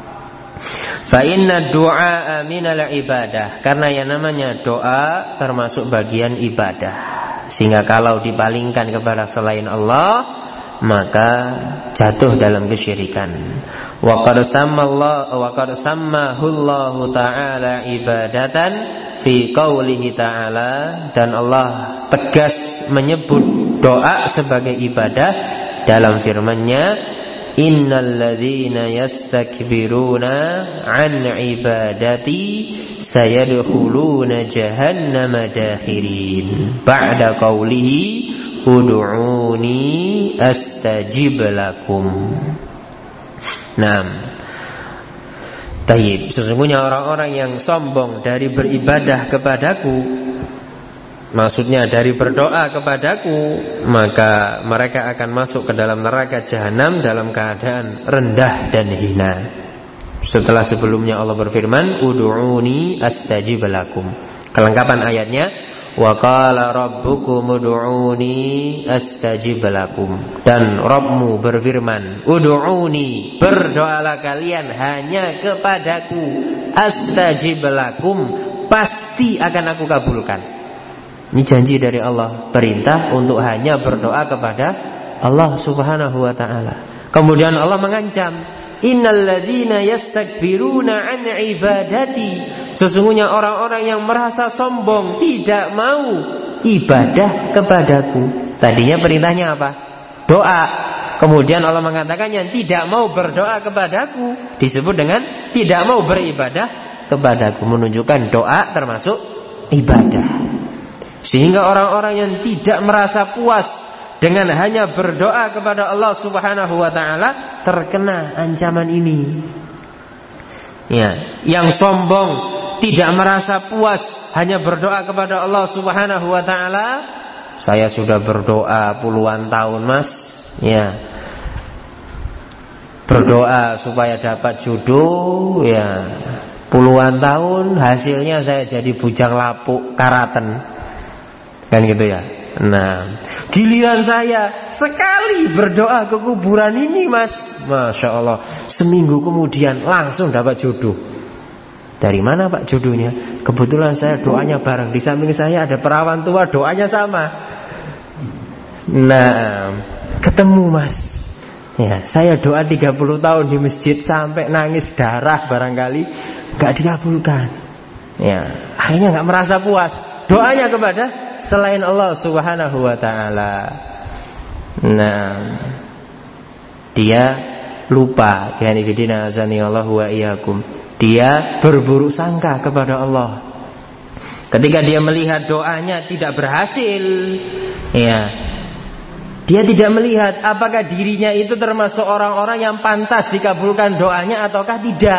Fa inna du'a minal ibadah, karena yang namanya doa termasuk bagian ibadah. Sehingga kalau dipalingkan kepada selain Allah, maka jatuh dalam kesyirikan. Wa qad sammahu Allah ta'ala ibadatan fi qaulihi ta'ala, dan Allah tegas menyebut doa sebagai ibadah dalam firman-Nya, innal ladzina yastakbiruna an ibadati sayadkhuluna jahannama dakhirin, ba'da qaulihi ud'uni astajib lakum. Naam. Tayyib, sesungguhnya orang-orang yang sombong dari beribadah kepadaku, maksudnya dari berdoa kepadaku, maka mereka akan masuk ke dalam neraka jahanam dalam keadaan rendah dan hina. Setelah sebelumnya Allah berfirman, ud'uni astajib lakum. Kelengkapan ayatnya, wa qala rabbukum ud'uni astajib lakum. Dan Rabbmu berfirman, ud'uni, berdoalah kalian hanya kepadaku, astajib lakum, pasti akan aku kabulkan. Ini janji dari Allah, perintah untuk hanya berdoa kepada Allah Subhanahu wa ta'ala. Kemudian Allah mengancam, innal ladzina yastakbiruna an ibadati, sesungguhnya orang-orang yang merasa sombong tidak mau ibadah kepadaku. Tadinya perintahnya apa? Doa. Kemudian Allah mengatakan yang tidak mau berdoa kepadaku disebut dengan tidak mau beribadah kepadaku, menunjukkan doa termasuk ibadah. Sehingga orang-orang yang tidak merasa puas dengan hanya berdoa kepada Allah Subhanahu wa ta'ala terkena ancaman ini. Ya, yang sombong tidak merasa puas hanya berdoa kepada Allah Subhanahu wa ta'ala. Saya sudah berdoa puluhan tahun, Mas. Ya. Berdoa supaya dapat jodoh, ya. Puluhan tahun hasilnya saya jadi bujang lapuk karaten. Kan gitu ya. Nah, giliran saya sekali berdoa ke kuburan ini, Mas, Masya Allah, seminggu kemudian langsung dapat jodoh. Dari mana Pak jodohnya? Kebetulan saya doanya bareng. Di samping saya ada perawan tua, doanya sama. Nah, ketemu Mas. Ya, saya doa 30 tahun di masjid sampai nangis darah barangkali, gak dikabulkan. Ya, akhirnya gak merasa puas. Doanya kepada selain Allah Subhanahu wa ta'ala. Nah, dia lupa, yani bidina azani Allah wa iyyakum. Dia berburuk sangka kepada Allah. Ketika dia melihat doanya tidak berhasil, ya, dia tidak melihat apakah dirinya itu termasuk orang-orang yang pantas dikabulkan doanya ataukah tidak.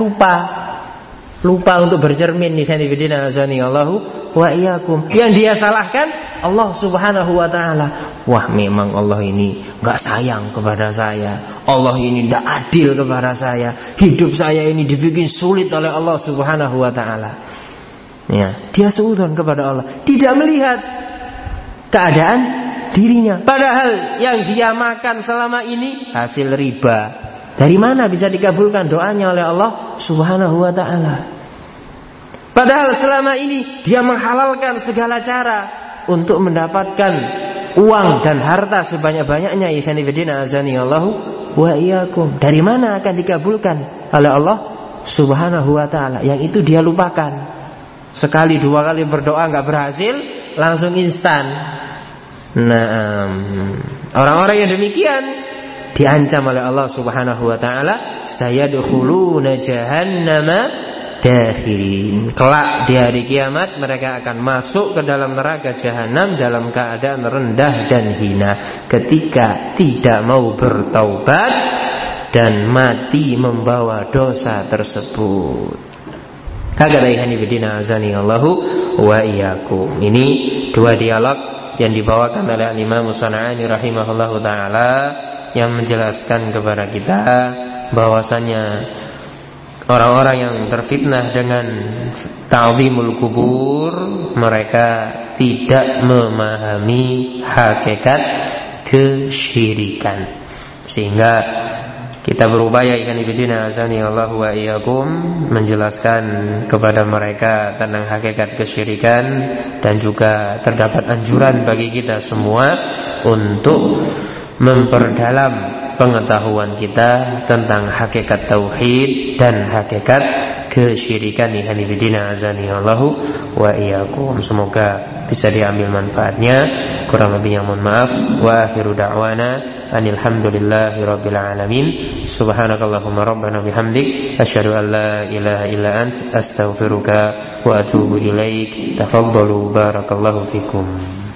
Lupa untuk bercermin nih, yani bidina azani Allahu wa iyyakum. Yang dia salahkan Allah Subhanahu wa ta'ala. Wah, memang Allah ini gak sayang kepada saya. Allah ini tidak adil kepada saya. Hidup saya ini dibikin sulit oleh Allah Subhanahu wa ta'ala. Ya, dia suudzon kepada Allah, tidak melihat keadaan dirinya. Padahal yang dia makan selama ini hasil riba. Dari mana bisa dikabulkan doanya oleh Allah Subhanahu wa ta'ala? Padahal selama ini dia menghalalkan segala cara untuk mendapatkan uang dan harta sebanyak-banyaknya. Ikhwani fillah azani Allahu wa iyyakum. Dari mana akan dikabulkan oleh Allah Subhanahu wa ta'ala? Yang itu dia lupakan. Sekali dua kali berdoa enggak berhasil, langsung instan. Nah, orang-orang yang demikian diancam oleh Allah Subhanahu wa ta'ala, sayadkhuluna jahannama dakhirin. Kelak di hari kiamat mereka akan masuk ke dalam neraka jahanam dalam keadaan rendah dan hina ketika tidak mau bertaubat dan mati membawa dosa tersebut. Kagadaihani bidina azani Allahu wa iyyakum. Ini dua dialog yang dibawakan oleh Imam Sana'ani rahimahullahu ta'ala, yang menjelaskan kepada kita bahwasannya orang-orang yang terfitnah dengan ta'zimul kubur, mereka tidak memahami hakikat kesyirikan. Sehingga kita berupaya ikan ibadina azani Allah wa iyyakum menjelaskan kepada mereka tentang hakikat kesyirikan, dan juga terdapat anjuran bagi kita semua untuk memperdalam pengetahuan kita tentang hakikat tauhid dan hakikat kesyirikan. Ihani bidina azani Allahu wa iyyakum. Semoga bisa diambil manfaatnya. Kurang lebihnya mohon maaf. Wa akhiru da'wana anil hamdulillahi rabbil alamin. Subhanakallahumma rabbana bihamdik asyhadu an la ilaha illa ant astaghfiruka wa atubu ilaik. Tafaddalu barakallahu fikum.